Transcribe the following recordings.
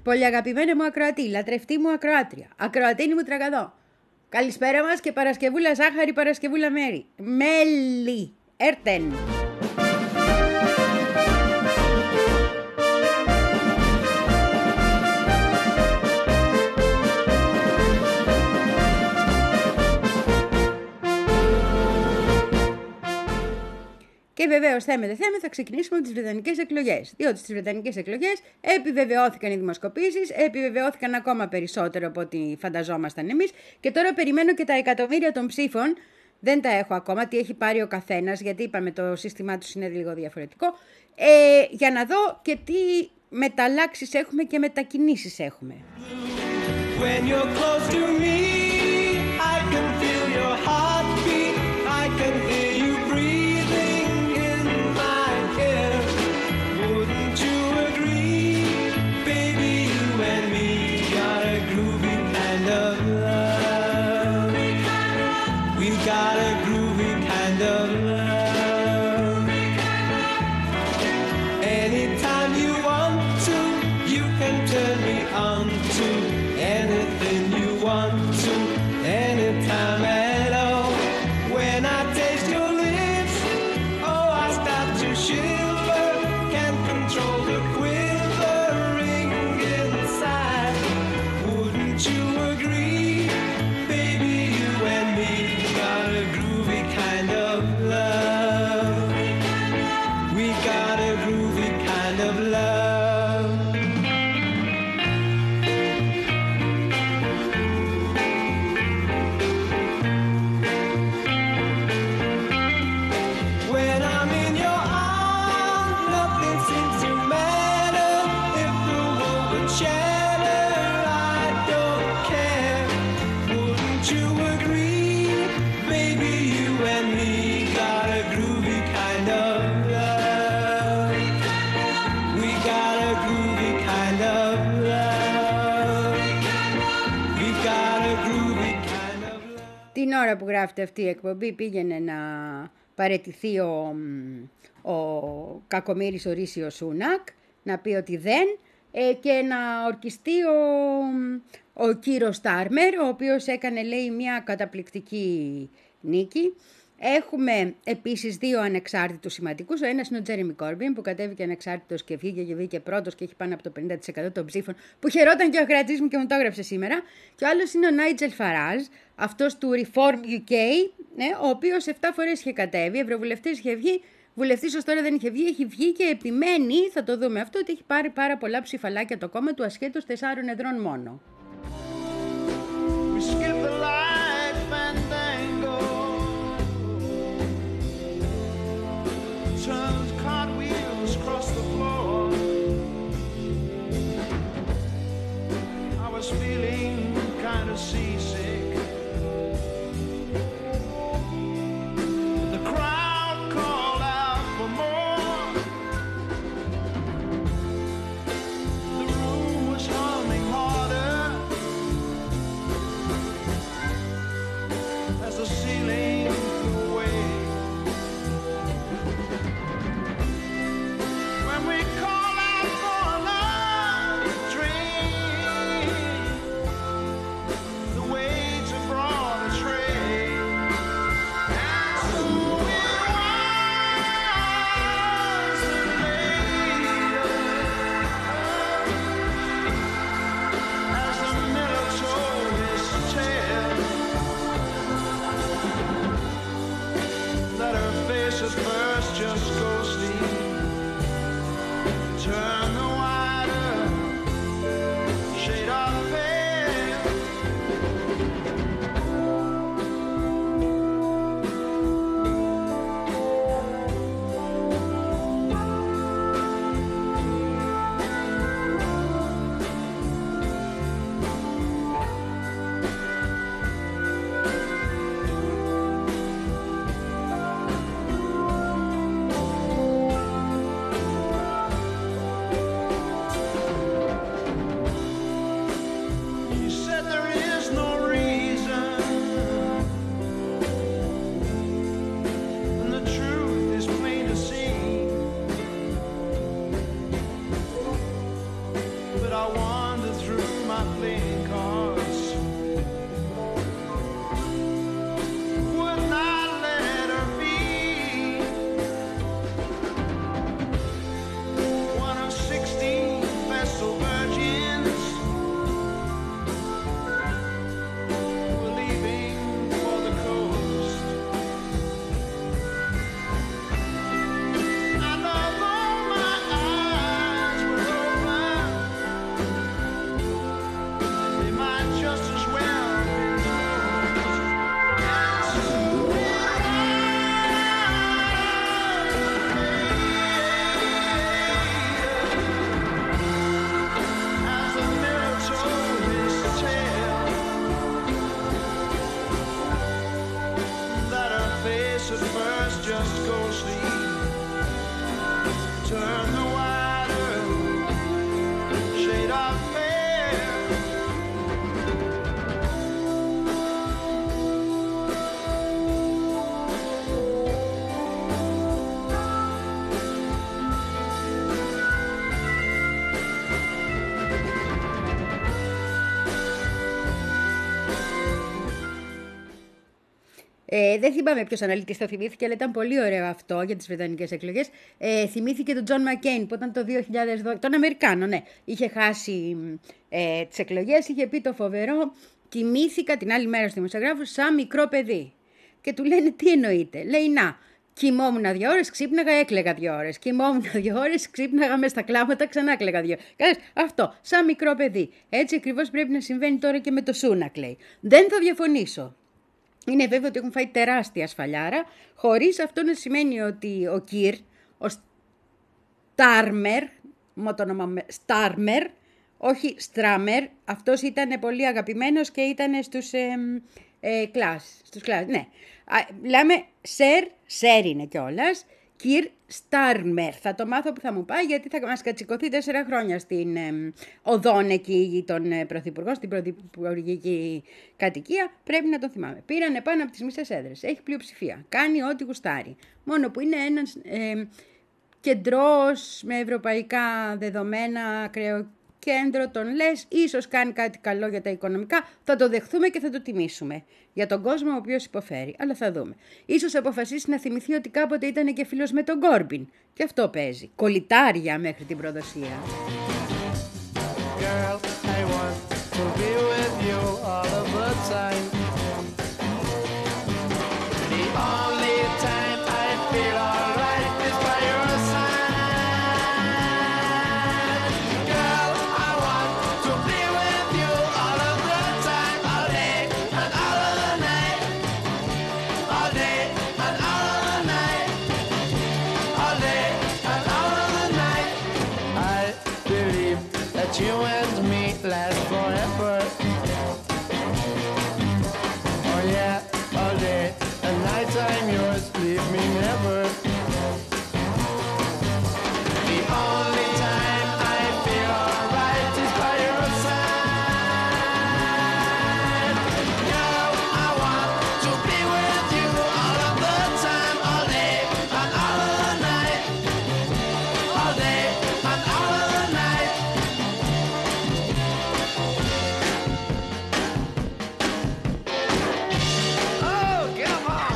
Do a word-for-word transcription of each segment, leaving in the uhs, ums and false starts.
Πολύ αγαπημένη μου ακροατή, λατρευτή μου ακροάτρια, ακροατίνη μου τραγαδό. Καλησπέρα μας και Παρασκευούλα Ζάχαρη, Παρασκευούλα Μέρη. Μέλι, έρτεν. Και βεβαίως θέμε δε θέμε θα ξεκινήσουμε με τις βρετανικές εκλογές. Διότι στις βρετανικές εκλογές επιβεβαιώθηκαν οι δημοσκοπήσεις, επιβεβαιώθηκαν ακόμα περισσότερο από ό,τι φανταζόμασταν εμείς. Και τώρα περιμένω και τα εκατομμύρια των ψήφων. Δεν τα έχω ακόμα, τι έχει πάρει ο καθένας, γιατί είπαμε το σύστημά τους είναι λίγο διαφορετικό. Ε, για να δω και τι μεταλλάξεις έχουμε και μετακινήσεις έχουμε. When you're close to me, I can feel your heartbeat, I can hear you breathing in my ear. Wouldn't you agree, baby, you and me got a groovy kind of love. We got a groovy kind of love. Anytime you want to, you can turn me on to anything you want to, anytime at all. When I taste your lips, oh, I start to shiver, can't control the quivering inside. Wouldn't you agree, baby, you and me got a groovy kind of love. We got a groovy kind of love. When I'm in your arms, nothing seems to matter. If the world would shatter, I don't care. Wouldn't you agree, baby, you and me got a groovy kind of love. We got a groovy kind of love. We got a groovy kind of love. Την ώρα που γράφεται αυτή η εκπομπή πήγαινε να παραιτηθεί ο, ο κακομοίρης ο Ρίσιος Σούνακ, να πει ότι δεν, ε, και να ορκιστεί ο, ο κύριος Στάρμερ, ο οποίος έκανε, λέει, μια καταπληκτική νίκη. Έχουμε επίσης δύο ανεξάρτητους σημαντικούς. Ο ένας είναι ο Τζέρεμι Κόρμπιν που κατέβηκε ανεξάρτητος και βγήκε και βγήκε πρώτος και έχει πάνω από το πενήντα τοις εκατό των ψήφων, που χαιρόταν και ο ακροατής μου και μου το έγραψε σήμερα. Και ο άλλος είναι ο Νάιτζελ Φαράζ, αυτός του Reform γιου κέι, ναι, ο οποίος επτά φορές είχε κατέβει, ευρωβουλευτής είχε βγει, βουλευτής ως τώρα δεν είχε βγει, έχει βγει και επιμένει, θα το δούμε αυτό, ότι έχει πάρει πάρα πολλά ψηφαλάκια το κόμμα του ασχέτως τεσσάρων εδρών μόνο. We skip the light fandango, turns cartwheels across the floor. I was feeling kind of seasick. The crowd called out for more. The room was humming harder. at first, just go sleep. Turn the wider shade of fair. Ε, δεν θυμάμαι ποιος αναλυτής το θυμήθηκε, αλλά ήταν πολύ ωραίο αυτό για τις βρετανικές εκλογές. Ε, θυμήθηκε τον Τζον Μακκέιν που ήταν το δύο χιλιάδες δώδεκα, τον Αμερικάνο, ναι. Είχε χάσει ε, τις εκλογές, είχε πει το φοβερό, κοιμήθηκα την άλλη μέρα στο δημοσιογράφο σαν μικρό παιδί. Και του λένε τι εννοείται. Λέει να, κοιμόμουν δύο ώρες, ξύπναγα, έκλαιγα δύο ώρες. Κοιμόμουν δύο ώρες, ξύπναγα μες στα κλάματα, ξανά έκλαιγα δύο ώρες. Αυτό, σαν μικρό παιδί. Έτσι ακριβώς πρέπει να συμβαίνει τώρα και με το Σούνακ, λέει. Δεν θα διαφωνήσω. Είναι βέβαιο ότι έχουν φάει τεράστια σφαλιάρα, χωρίς αυτό να σημαίνει ότι ο Κιρ, ο Στάρμερ, μου το όνομα Στάρμερ, όχι Στράμερ, αυτός ήταν πολύ αγαπημένος και ήταν στους ε, ε, κλάσ, στους κλάσ, ναι. Λέμε Σερ, Σερ είναι κιόλας, Κιρ Στάρμερ. Θα το μάθω που θα μου πάει, γιατί θα μας κατσικωθεί τέσσερα χρόνια στην ε, οδόν εκεί των ε, πρωθυπουργών, στην πρωθυπουργική κατοικία. Πρέπει να τον θυμάμαι. Πήρανε πάνω από τις μισές έδρες. Έχει πλειοψηφία. Κάνει ό,τι γουστάρει. Μόνο που είναι ένας ε, κεντρός με ευρωπαϊκά δεδομένα, ακραίο κέντρο, τον λες, ίσως κάνει κάτι καλό για τα οικονομικά, θα το δεχθούμε και θα το τιμήσουμε. Για τον κόσμο ο οποίος υποφέρει, αλλά θα δούμε. Ίσως αποφασίσει να θυμηθεί ότι κάποτε ήταν και φίλος με τον Κόρμπιν. Και αυτό παίζει. Κολυτάρια μέχρι την προδοσία. Girl, I want to be with you all of the time. The only time I feel alright is by your side. Girl, I want to be with you all of the time, all day and all of the night. All day and all of the night. All day and all of the night. I believe that you and me last forever. Oh yeah, all day and night I'm yours, leave me never. The only time I feel alright is by your side. Girl, I want to be with you all of the time, all day and all of the night. All day and all of the night. Oh, come on!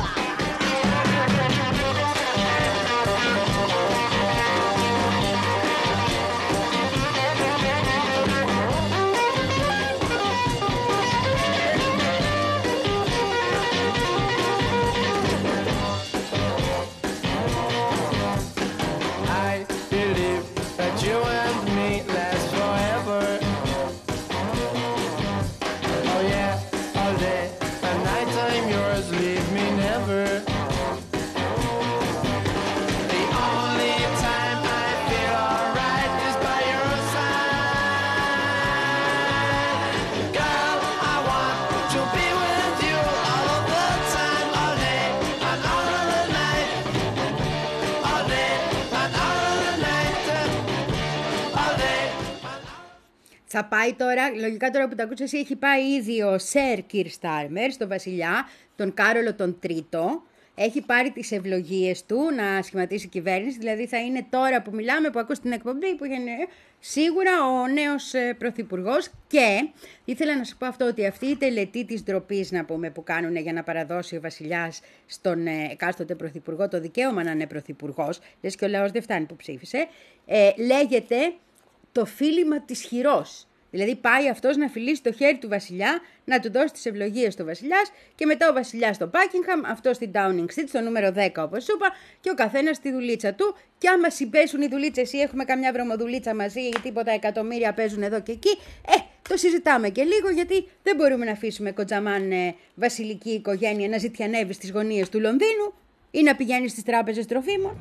I believe that you and me last forever. Oh yeah, all day and night I'm yours, leave me never. The only time I feel alright is by your side. Girl, I want to be with you all of the time, all day and all of the night. All day and all of the night. All day and Θα πάει τώρα, λογικά τώρα που τα ακούσεις εσύ, έχει πάει ήδη ο Σερ Κιρ Στάρμερ στο βασιλιά, τον Κάρολο τον Τρίτο. Έχει πάρει τις ευλογίες του να σχηματίσει κυβέρνηση, δηλαδή θα είναι τώρα που μιλάμε, που ακούς την εκπομπή, που είναι σίγουρα ο νέος ε, πρωθυπουργός. Και ήθελα να σου πω αυτό, ότι αυτή η τελετή της ντροπής, να πούμε, που κάνουν για να παραδώσει ο βασιλιάς στον ε, εκάστοτε πρωθυπουργό το δικαίωμα να είναι πρωθυπουργός, λες και ο λαός δεν φτάνει που ψήφισε, ε, λέγεται το φίλημα της χειρός. Δηλαδή πάει αυτός να φιλήσει το χέρι του βασιλιά, να του δώσει τις ευλογίες του βασιλιάς και μετά ο βασιλιάς στο Buckingham, αυτό στην Downing Street, στο νούμερο δέκα όπως σου είπα, και ο καθένας στη δουλίτσα του. Και άμα συμπέσουν οι δουλίτσες ή έχουμε καμιά βρωμοδουλίτσα μαζί ή τίποτα εκατομμύρια παίζουν εδώ και εκεί, ε, το συζητάμε και λίγο, γιατί δεν μπορούμε να αφήσουμε κοντζαμάν ε, βασιλική οικογένεια να ζητιανεύει στις γωνίες του Λονδίνου ή να πηγαίνει στις τράπεζες τροφίμων.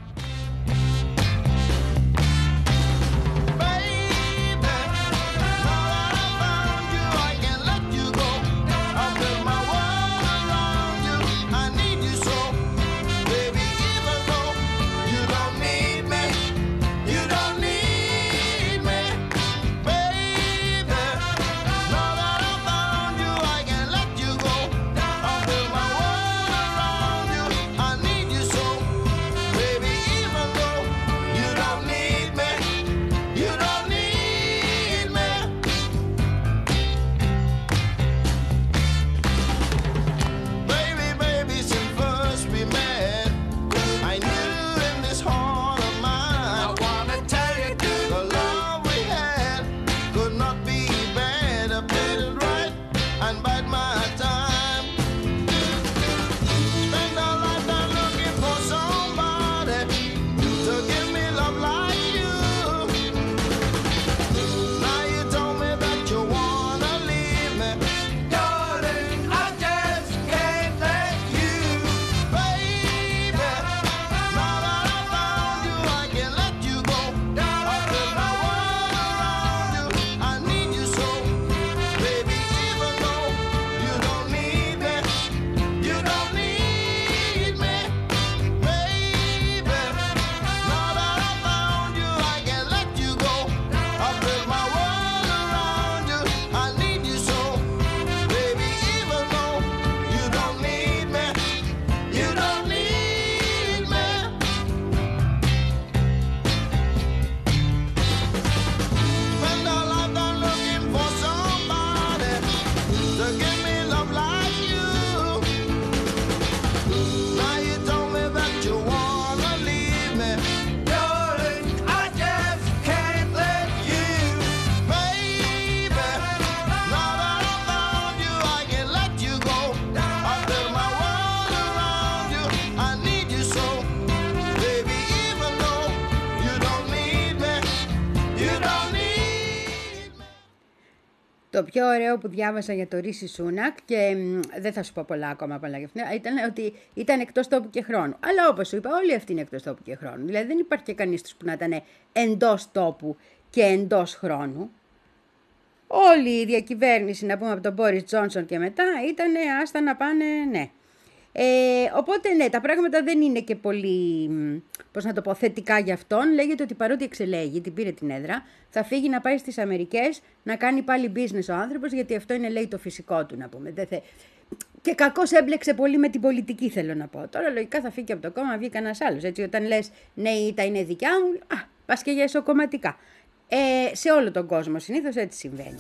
Το πιο ωραίο που διάβασα για το Ρίση Σούνακ, και μ, δεν θα σου πω πολλά ακόμα από γι' αυτό, ήταν ότι ήταν εκτός τόπου και χρόνου. Αλλά όπως σου είπα, όλοι αυτοί είναι εκτός τόπου και χρόνου. Δηλαδή δεν υπάρχει και κανείς τους που να ήταν εντός τόπου και εντός χρόνου. Όλη η διακυβέρνηση, να πούμε από τον Μπόρις Τζόνσον και μετά, ήταν άστα να πάνε, ναι. Ε, οπότε ναι, τα πράγματα δεν είναι και πολύ, πώς να το πω, θετικά για αυτόν. Λέγεται ότι παρότι εξελέγει, την πήρε την έδρα, θα φύγει να πάει στις Αμερικές να κάνει πάλι business ο άνθρωπος, γιατί αυτό είναι, λέει, το φυσικό του, να πούμε. Δεν θε... Και κακώς έμπλεξε πολύ με την πολιτική, θέλω να πω. Τώρα λογικά θα φύγει από το κόμμα, βγει κανένας άλλος. Έτσι, όταν λες ναι, η ήττα είναι δικιά μου, α, πας και για εσωκομματικά. Ε, σε όλο τον κόσμο συνήθως έτσι συμβαίνει.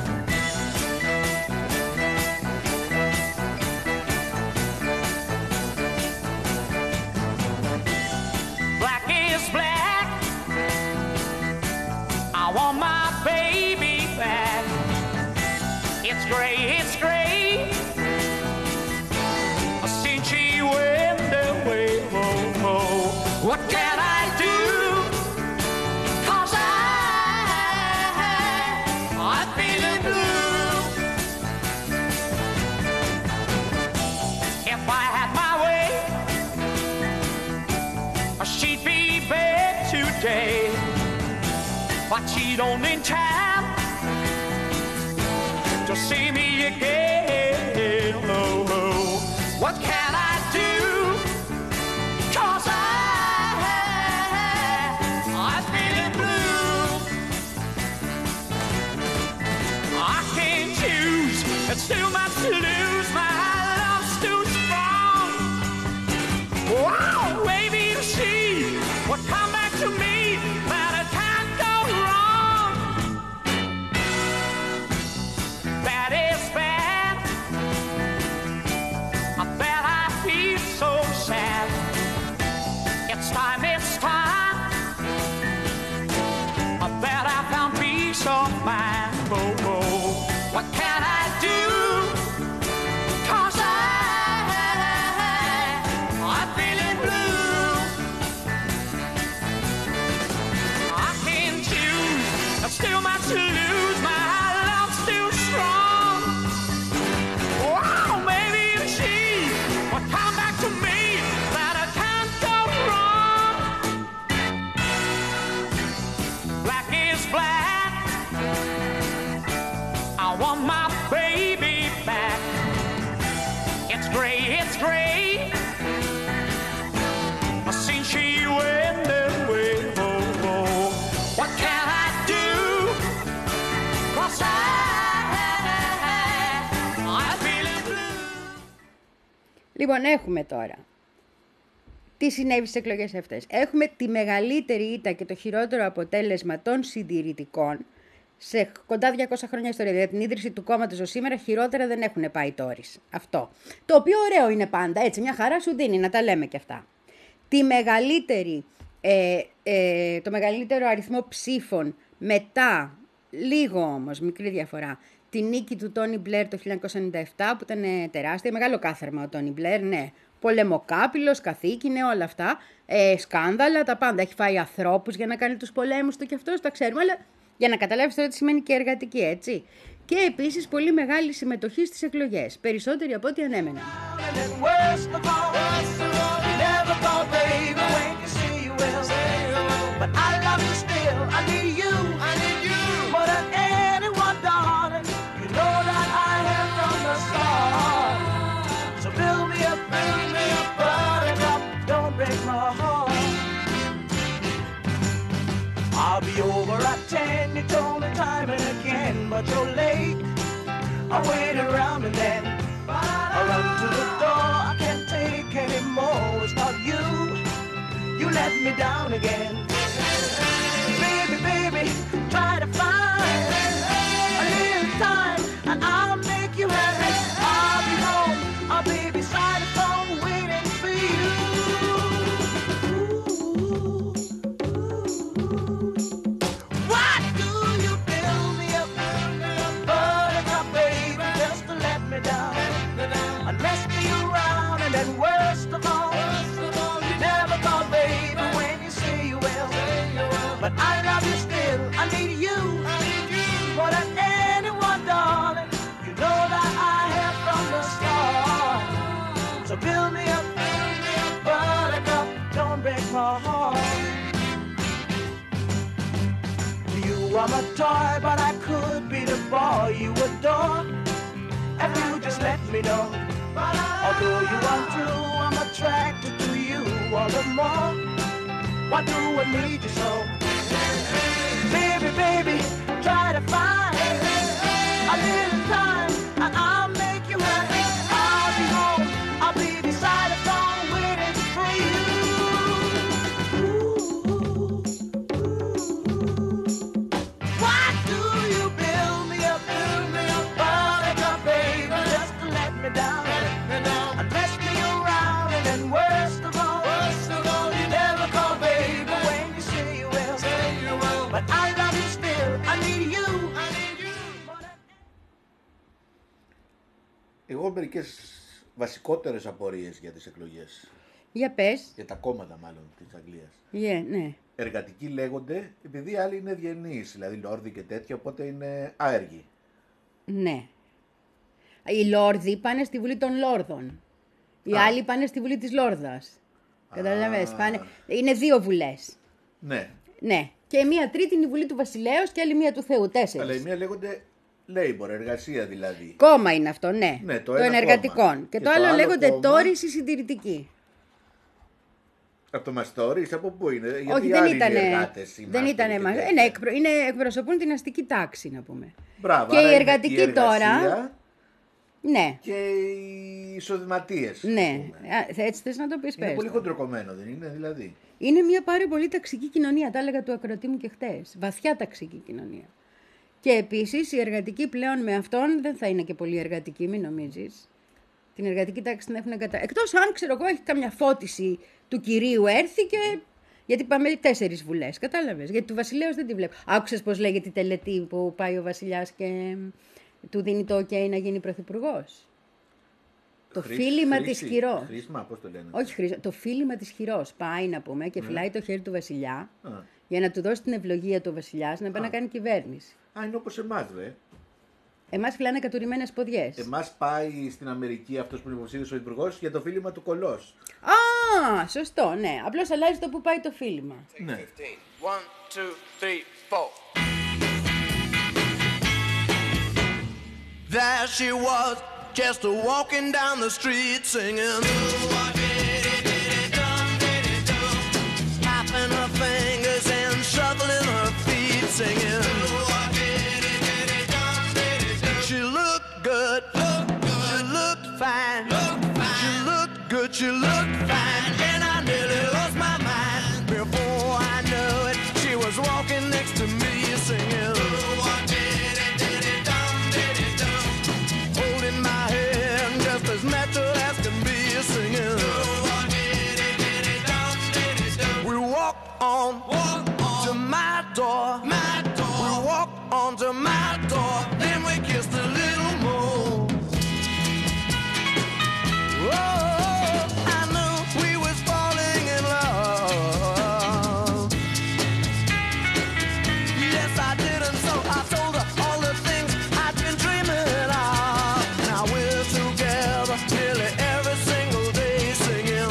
I want my baby back. It's great, it's great. Since she went away, oh, oh. What can I do? 'Cause I, I'm feeling blue. If I had my way, she'd be back today. But she don't in time to see me again. Oh, oh. What can I do? 'Cause I, I'm feeling blue. I can't choose, it's too much to lose. My love's too strong. Wow, maybe she would come back to me. Λοιπόν, έχουμε τώρα τι συνέβη στις εκλογές αυτές. Έχουμε τη μεγαλύτερη ήττα και το χειρότερο αποτέλεσμα των συντηρητικών σε κοντά διακόσια χρόνια ιστορία. Δηλαδή την ίδρυση του κόμματος ως σήμερα χειρότερα δεν έχουν πάει τόρις. Αυτό. Το οποίο ωραίο είναι πάντα, έτσι, μια χαρά σου δίνει να τα λέμε και αυτά. Τη μεγαλύτερη, ε, ε, το μεγαλύτερο αριθμό ψήφων μετά, λίγο όμως, μικρή διαφορά, τη νίκη του Τόνι Μπλερ το χίλια εννιακόσια ενενήντα επτά, που ήταν τεράστια, μεγάλο κάθαρμα ο Τόνι Μπλερ, ναι. Πολεμοκάπηλος, καθήκηνε, όλα αυτά. Ε, σκάνδαλα, τα πάντα. Έχει φάει ανθρώπους για να κάνει τους πολέμους του και αυτός, τα ξέρουμε, αλλά για να καταλάβεις τώρα τι σημαίνει και εργατική, έτσι. Και επίσης πολύ μεγάλη συμμετοχή στις εκλογές, περισσότεροι από ό,τι ανέμεναν. I'll be over at ten, you told me time and again, but you're late. I wait around and then I run to the door, I can't take anymore. It's not you, you let me down again. Baby, baby, try to find a little time and I'll make you happy. I'll be home, I'll be beside the phone waiting for you. But I love you still, I need you, I need you more than anyone does. I'm a toy, but I could be the boy you adore. If you just let me know. Although you are true, I'm attracted to you all the more. Why do I need you so? Baby, baby, try to find a little time and I'll make you happy. I'll be home, I'll be beside the phone waiting for you. Ooh, ooh. Why do you build me up, build me up, oh, like a baby, just to let me down, let me down, and mess me around, and then worst of all, worst of all, you never call baby when you say you will, say you will, but I love you still, I need you, I need you. Εγώ μερικές βασικότερες απορίες για τις εκλογές, Για πες. για τα κόμματα μάλλον της Αγγλίας. Yeah, ναι. Εργατικοί λέγονται επειδή άλλοι είναι διενείς, δηλαδή λόρδοι και τέτοια, οπότε είναι άεργοι. Ναι. Οι Λόρδοι πάνε στη Βουλή των Λόρδων. Οι Α. άλλοι πάνε στη Βουλή της Λόρδας. Καταλαβαίνεις. Πάνε... Είναι δύο βουλές. Ναι, Ναι. Και μία τρίτη είναι η Βουλή του Βασιλέως και άλλη μία του Θεού. αλλά οι Τέσσερις. μία λέγονται Labour, εργασία δηλαδή. Κόμμα είναι αυτό, ναι. Ναι, το των ένα εργατικών. κόμμα. Και, Και το, το άλλο άλλο λέγονται κόμμα- Τόρις οι συντηρητικοί. Από το Μαστόρις, από πού είναι, γιατί Όχι, οι δεν άλλοι ήταν. είναι εργάτες. οι Δεν μάστοροι ήταν. και μα- τέτοια. ε, ναι, εκπρο, είναι, εκπροσωπούν την αστική τάξη, να πούμε. Μπράβο, και άρα οι είναι εργατικοί η εργασία τώρα. Ναι, και οι εισοδηματίες. ας ναι. πούμε. Α, έτσι θες να το πεις, Είναι πες πολύ το. χοντροκομμένο, δεν είναι δηλαδή. Είναι μια πάρα πολύ ταξική κοινωνία. Τα έλεγα του ακροατή μου και χτες. Βαθιά ταξική κοινωνία. Και επίσης οι εργατικοί πλέον με αυτόν δεν θα είναι και πολύ εργατικοί, μην νομίζεις. Την εργατική τάξη την έχουν κατα... Εκτός αν, ξέρω εγώ, έχει καμιά φώτιση του κυρίου έρθει και... Γιατί πάμε τέσσερις βουλές, κατάλαβες. Γιατί του βασιλέως δεν τη βλέπω. Άκουσες πώς λέγεται η τελετή που πάει ο βασιλιάς και του δίνει το OK να γίνει πρωθυπουργός. Το Χρήση- φίλημα της χρήση- χειρός. Χρήσμα, πώς το λένε. Όχι χρήση, το φίλημα της χειρός. Πάει να πούμε Ναι. και φυλάει το χέρι του βασιλιά Α. για να του δώσει την ευλογία του βασιλιάς να πάει να κάνει κυβέρνηση. Α, είναι όπως εμάς, δε. Εμάς φυλάνε κατουρημένες ποδιές. Εμάς πάει στην Αμερική αυτός που είναι υποψήφιος ο υπουργός για το φίλημα του κολός. Α, σωστό, ναι. Απλώς αλλάζει το που πάει το φίλημα. Ναι. fifteen. One, two, three, four. There she was, just a walking down the street singing. Tapping her fingers and shuffling her feet singing. She looked good, she looked fine, she looked good, she looked fine, and I nearly lost my mind. Before I knew it, she was walking next to me singing. Holding my hand just as natural as can be singing. We walked on to my door. We walked on to my door. Then we kissed a little more. Oh, I knew we was falling in love. Yes, I did, and so I told her all the things I'd been dreaming of. Now we're together nearly every single day singing.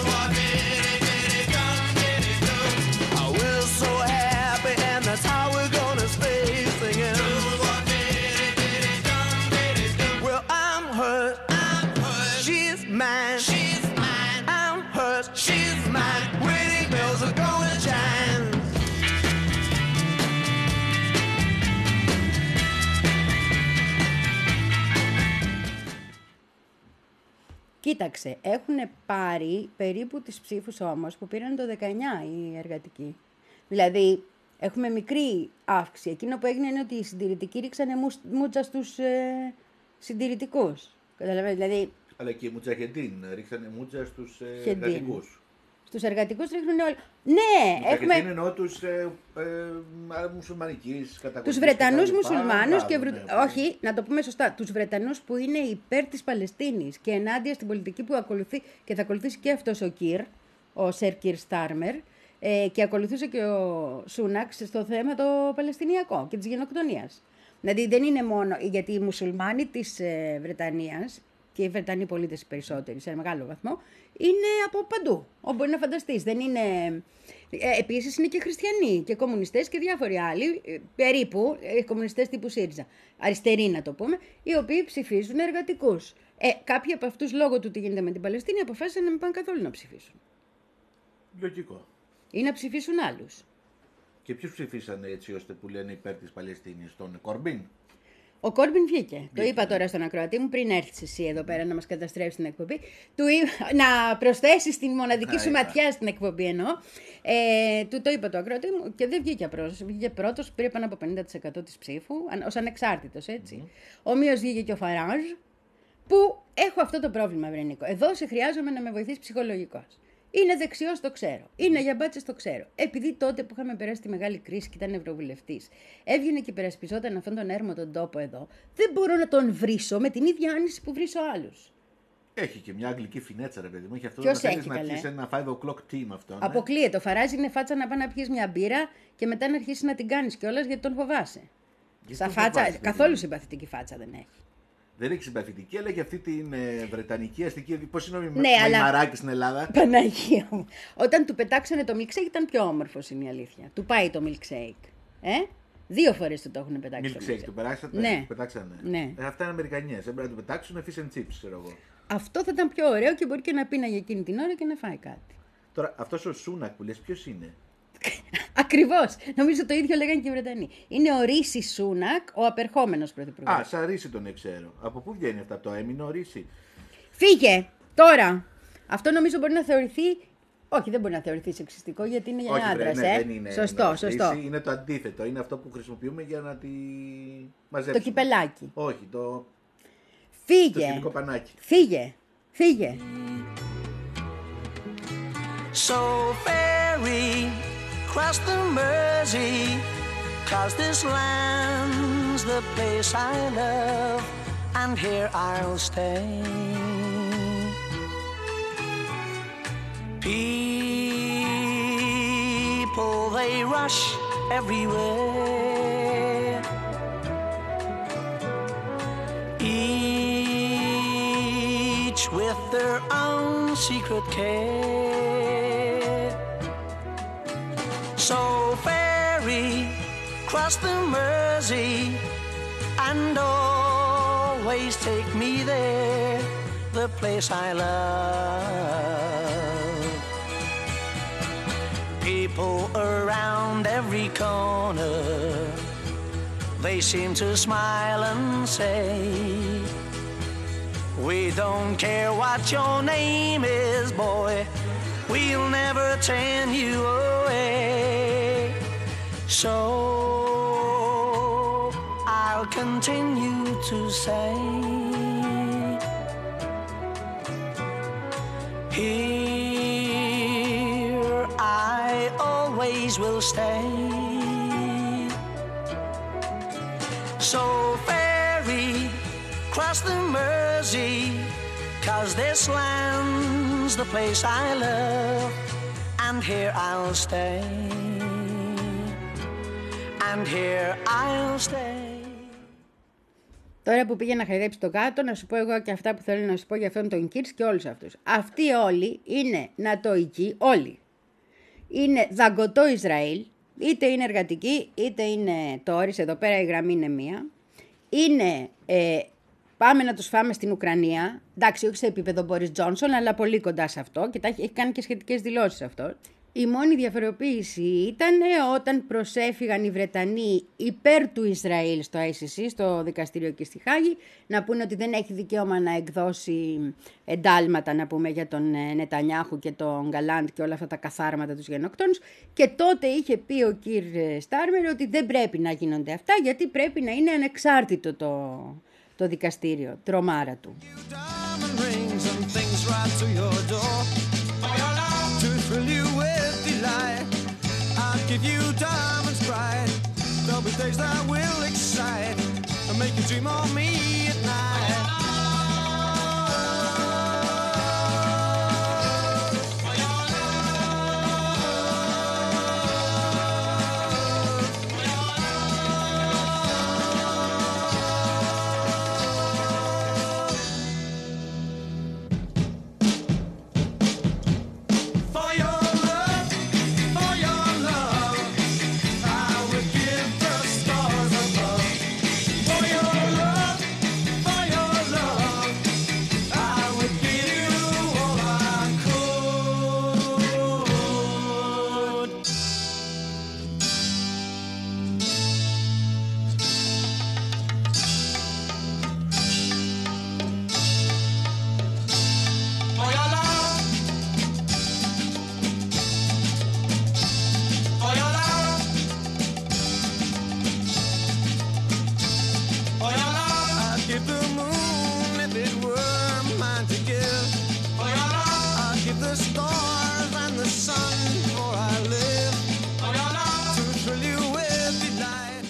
Oh, we're so happy, and that's how we're gonna stay singing. Well, I'm hers, I'm hers. She's mine, she's mine. I'm hers, she's mine. Wedding bells are gonna chime. Κοίταξε, έχουν πάρει περίπου τις ψήφους όμως που πήραν το δεκαεννιά οι εργατικοί. Δηλαδή, έχουμε μικρή αύξηση. Εκείνο που έγινε είναι ότι οι συντηρητικοί ρίξανε μους- μούτσα στους ε, συντηρητικούς. Καταλαβαίνεις, δηλαδή Αλλά και οι Μουτζαχεντίν ρίξανε μούτσα στους ε, Χεντίν. εργατικούς. στους εργατικούς ρίχνουν όλοι. Ναι, Μουτζαχεντίν έχουμε εννοώ τους ε, ε, μουσουλμανικής καταγωγής. τους Βρετανούς και τα λοιπά. μουσουλμάνους και... Μπράβο, Βρου... ναι, Όχι, να το πούμε σωστά, τους Βρετανούς που είναι υπέρ της Παλαιστίνης και ενάντια στην πολιτική που ακολουθεί και θα ακολουθήσει και αυτός ο Κιρ, ο Σερ Κιρ Στάρμερ, ε, και ακολουθούσε και ο Σούναξ στο θέμα το Παλαιστινιακό και της γενοκτονίας. Δηλαδή δεν είναι μόνο γιατί οι μουσουλμάνοι της ε, Βρετανίας και οι Βρετανοί πολίτες οι περισσότεροι σε ένα μεγάλο βαθμό είναι από παντού, όπου μπορεί να φανταστείς. Δεν είναι... Ε, επίσης είναι και χριστιανοί και κομμουνιστές και διάφοροι άλλοι, ε, περίπου, ε, κομμουνιστές τύπου ΣΥΡΙΖΑ, αριστεροί να το πούμε, οι οποίοι ψηφίζουν εργατικούς. Ε, κάποιοι από αυτούς, λόγω του τι γίνεται με την Παλαιστίνη, αποφάσισαν να μην πάνε καθόλου να ψηφίσουν. Λογικό. Ή να ψηφίσουν άλλους. Και ποιους ψηφίσανε έτσι ώστε που λένε υπέρ της Παλαιστίνης, τον Κόρμπιν? Ο Κόρμπιν βγήκε. Το είπα τώρα στον ακροατή μου πριν έρθεις εσύ εδώ πέρα να μας καταστρέψεις την εκπομπή. Του είπα, να προσθέσεις την μοναδική σου ματιά στην εκπομπή εννοώ. Ε, του το είπα το ακροατή μου και δεν βγήκε πρώτος. Βγήκε πρώτος, πήρε πάνω από πενήντα τοις εκατό της ψήφου, ως ανεξάρτητος έτσι. Mm-hmm. Ομοίως βγήκε και ο Φαράζ, που έχω αυτό το πρόβλημα, Βρενίκο. Εδώ σε χρειάζομαι να με βοηθήσει ψυχολογικός. Είναι δεξιός, το ξέρω. Είναι για μπάτσες, το ξέρω. Επειδή τότε που είχαμε περάσει τη μεγάλη κρίση και ήταν ευρωβουλευτής, έβγαινε και υπερασπιζόταν αυτόν τον έρμο τον τόπο εδώ, δεν μπορώ να τον βρίσω με την ίδια άνεση που βρίσω άλλους. Έχει και μια αγγλική φινέτσα, ρε παιδί μου. Έχει αυτό Ποιος να έχει, θέλεις να καλέ? αρχίσει ένα five o'clock team αυτό. Ναι. Αποκλείεται. Ο Φαράζ είναι φάτσα να πάει να πιεις μια μπύρα και μετά να αρχίσει να την κάνεις κιόλας γιατί τον φοβάσαι. Γιατί Στα τον φάτσα, φοβάσαι, καθόλου δηλαδή? συμπαθητική φάτσα δεν έχει. Δεν έχει συμπαθητική, αλλά και αυτή την ε, βρετανική αστική. Πώς είναι ο Ναι, αλλά- Μαϊμαράκης στην Ελλάδα. Παναγία μου. Όταν του πετάξανε το milkshake ήταν πιο όμορφος, είναι η αλήθεια. Του πάει το milkshake. Ε? Δύο φορές του το έχουν πετάξει. το Milkshake, του περάσατε, Ναι. του πετάξανε. Ναι. Ε, αυτά είναι Αμερικανιές. Έπρεπε να του πετάξουν fish and chips, ξέρω εγώ. Αυτό θα ήταν πιο ωραίο και μπορεί και να πίναγε εκείνη την ώρα και να φάει κάτι. Τώρα, αυτός ο Σούνακ που λες, ποιος είναι? Ακριβώς. Νομίζω το ίδιο λέγανε και οι Βρετανοί. Είναι ο Ρίση Σούνακ, ο απερχόμενος πρωθυπουργός. Α, σαν Ρίση τον ξέρω. Από πού βγαίνει αυτά, το έμεινο Ρίση? Φύγε! Τώρα! Αυτό νομίζω μπορεί να θεωρηθεί. Όχι, δεν μπορεί να θεωρηθεί σεξιστικό γιατί είναι για Όχι, βρε, άντρας, ναι, ε. δεν είναι. Σωστό, ναι, σωστό. Ρίση είναι το αντίθετο. Είναι αυτό που χρησιμοποιούμε για να τη Το μαζέψουμε. κυπελάκι. Όχι, το, το Φύγε! σκηνικό πανάκι. Φύγε! Φύγε! So ferry, cross the Mersey, 'cause this land's the place I love, and here I'll stay. People, they rush everywhere, each with their own secret care. So ferry, cross the Mersey, and always take me there, the place I love. People around every corner, they seem to smile and say, we don't care what your name is, boy, we'll never turn you away. So I'll continue to say, here I always will stay. So ferry, cross the Mersey, 'cause this land's the place I love, and here I'll stay, and here I'll stay. Τώρα που πήγε να χαϊδέψει το κάτω, να σου πω εγώ και αυτά που θέλω να σου πω για αυτόν τον Κίρς και όλους αυτούς. Αυτοί όλοι είναι νατοικοί, όλοι. Είναι δαγκωτό Ισραήλ, είτε είναι εργατικοί, είτε είναι τόρις, εδώ πέρα η γραμμή είναι μία. Είναι, ε, πάμε να τους φάμε στην Ουκρανία, εντάξει όχι σε επίπεδο Μπόρις Τζόνσον, αλλά πολύ κοντά σε αυτό και τα έχει, έχει κάνει και σχετικές δηλώσεις αυτό. Η μόνη διαφοροποίηση ήταν όταν προσέφυγαν οι Βρετανοί υπέρ του Ισραήλ στο άι σι σι, στο δικαστήριο και στη Χάγη, να πούνε ότι δεν έχει δικαίωμα να εκδώσει εντάλματα, να πούμε, για τον Νετανιάχου και τον Γκαλάντ και όλα αυτά τα καθάρματα τους γενοκτόνους. Και τότε είχε πει ο κ. Στάρμερ ότι δεν πρέπει να γίνονται αυτά, γιατί πρέπει να είναι ανεξάρτητο το, το δικαστήριο, τρομάρα του. Diamond rings and things right to your door. To thrill you with delight, I'll give you diamonds bright. There'll be days that will excite and make you dream of me at night. For your love, for your stars and the sun, for I live to thrill you with delight.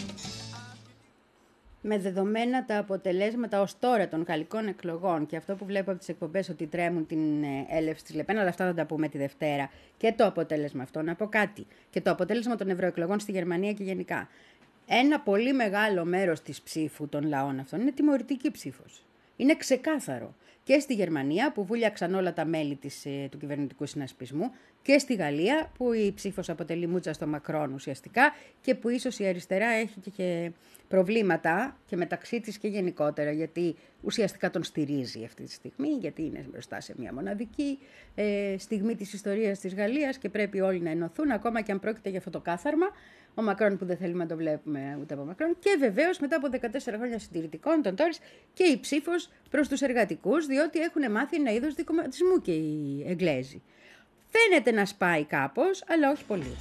Με δεδομένα τα αποτελέσματα ως τώρα των γαλλικών εκλογών και αυτό που βλέπω από τις εκπομπές ότι τρέμουν την ε, έλευση της Λεπέν, αλλά αυτά θα τα πούμε τη Δευτέρα, και το αποτέλεσμα αυτό, να πω κάτι, και το αποτέλεσμα των ευρωεκλογών στη Γερμανία και γενικά. Ένα πολύ μεγάλο μέρος της ψήφου των λαών αυτών είναι τιμωρητική ψήφος. Είναι ξεκάθαρο. Και στη Γερμανία που βούλιαξαν όλα τα μέλη της, ε, του κυβερνητικού συνασπισμού, και στη Γαλλία που η ψήφος αποτελεί μούτσα στο Μακρόν ουσιαστικά και που ίσως η αριστερά έχει και, και προβλήματα και μεταξύ της και γενικότερα, γιατί ουσιαστικά τον στηρίζει αυτή τη στιγμή, γιατί είναι μπροστά σε μια μοναδική ε, στιγμή της ιστορίας της Γαλλίας και πρέπει όλοι να ενωθούν, ακόμα και αν πρόκειται για αυτό το κάθαρμα. Ο Μακρόν που δεν θέλουμε να το βλέπουμε ούτε από Μακρόν. Και βεβαίως μετά από δεκατέσσερα χρόνια συντηρητικών, των Τόρις, και η ψήφος προς τους εργατικούς, διότι έχουν μάθει ένα είδος δικοματισμού και οι Εγγλέζοι. Φαίνεται να σπάει κάπως, αλλά όχι πολύ.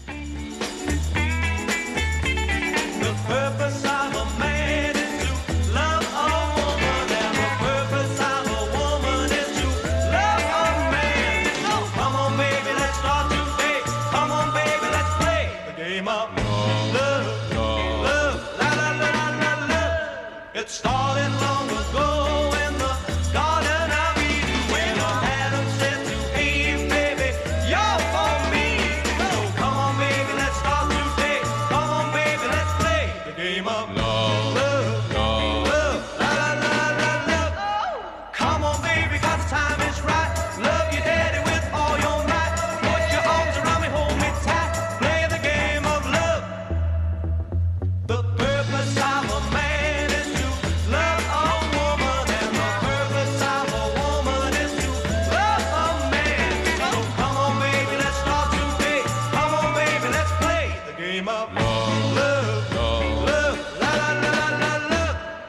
The purpose of a man is to love a woman, and the purpose of a woman is to love a man. So come on, baby, let's start today. Come on, baby, let's play the game of love, love, la la la la la la. It started long ago in the Garden of Eden when Adam said to Eve, baby, you're for me. So come on, baby, let's start today. Come on, baby, let's play the game of love, love, love, la la la la la. Come on, baby, 'cause the time is right. Love your daddy with all your might. Put your arms around me, hold me tight. Play the game of love. The purpose of a man is to love a woman, and the purpose of a woman is to love a man. So come on, baby, let's start today. Come on, baby, let's play the game of love, love, love, la la la la la la.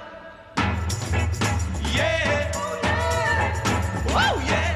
Yeah. Whoa, yeah.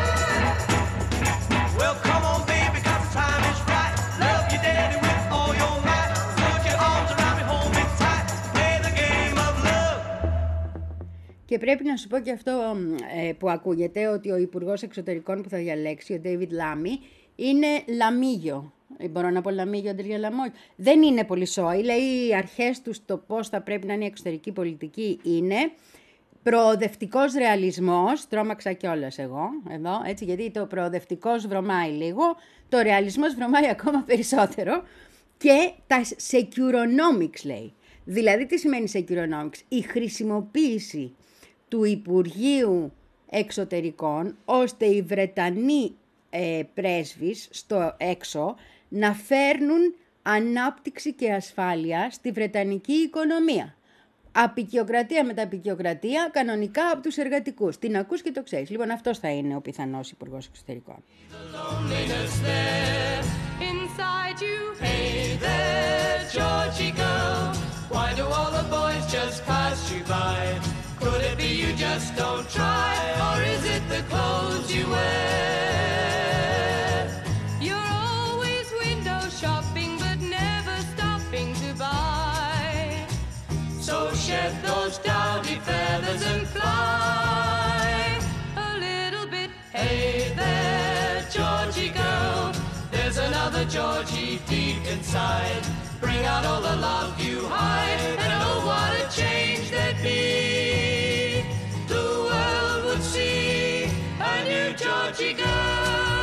Well, come on, baby, 'cause the time is right. Love your daddy with all your might. Put your arms around me, hold me tight. Play the game of love. Και πρέπει να σου πω και αυτό ε, που ακούγεται, ότι ο Υπουργός Εξωτερικών που θα διαλέξει, ο David Lammy, είναι λαμίγιο. Ε, Μπορώ να πω λαμίγιο αντί για λαμόγιο. Δεν είναι πολύ σόι. Λέει οι αρχές του στο πώς θα πρέπει να είναι η εξωτερική πολιτική είναι προοδευτικός ρεαλισμός. Τρόμαξα κιόλας εγώ εδώ, έτσι, γιατί το προοδευτικός βρωμάει λίγο, το ρεαλισμός βρωμάει ακόμα περισσότερο. Και τα securonomics λέει. Δηλαδή τι σημαίνει securonomics? Η χρησιμοποίηση του Υπουργείου Εξωτερικών ώστε οι Βρετανοί ε, πρέσβεις στο έξω να φέρνουν ανάπτυξη και ασφάλεια στη Βρετανική οικονομία. Απικιοκρατία μετά απικιοκρατία, κανονικά από τους εργατικούς. Την ακούς και το ξέρεις. Λοιπόν, αυτός θα είναι ο πιθανός Υπουργός Εξωτερικών. Loneliness there inside you. Hey there, Georgie girl. Why do all the boys just pass you by? Could it be you just don't try? Or is it the clothes you wear? You're always window shopping but never stopping to buy. So shed those dowdy feathers and fly a little bit. Hey there, Georgie girl. There's another Georgie deep inside. Bring out all the love you hide, and oh, what a change there'd be. The world would see a new Georgie girl.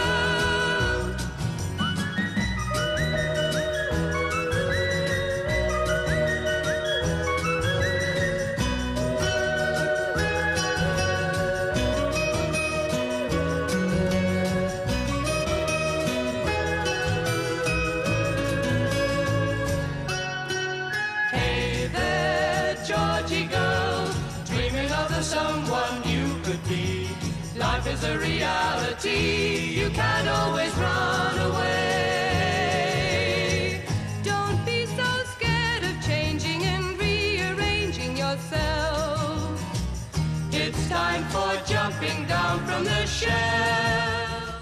Hey there, Georgie girl, dreaming of the someone you could be. Life is a reality, you can't always run away. Don't be so scared of changing and rearranging yourself. It's time for jumping down from the shelf.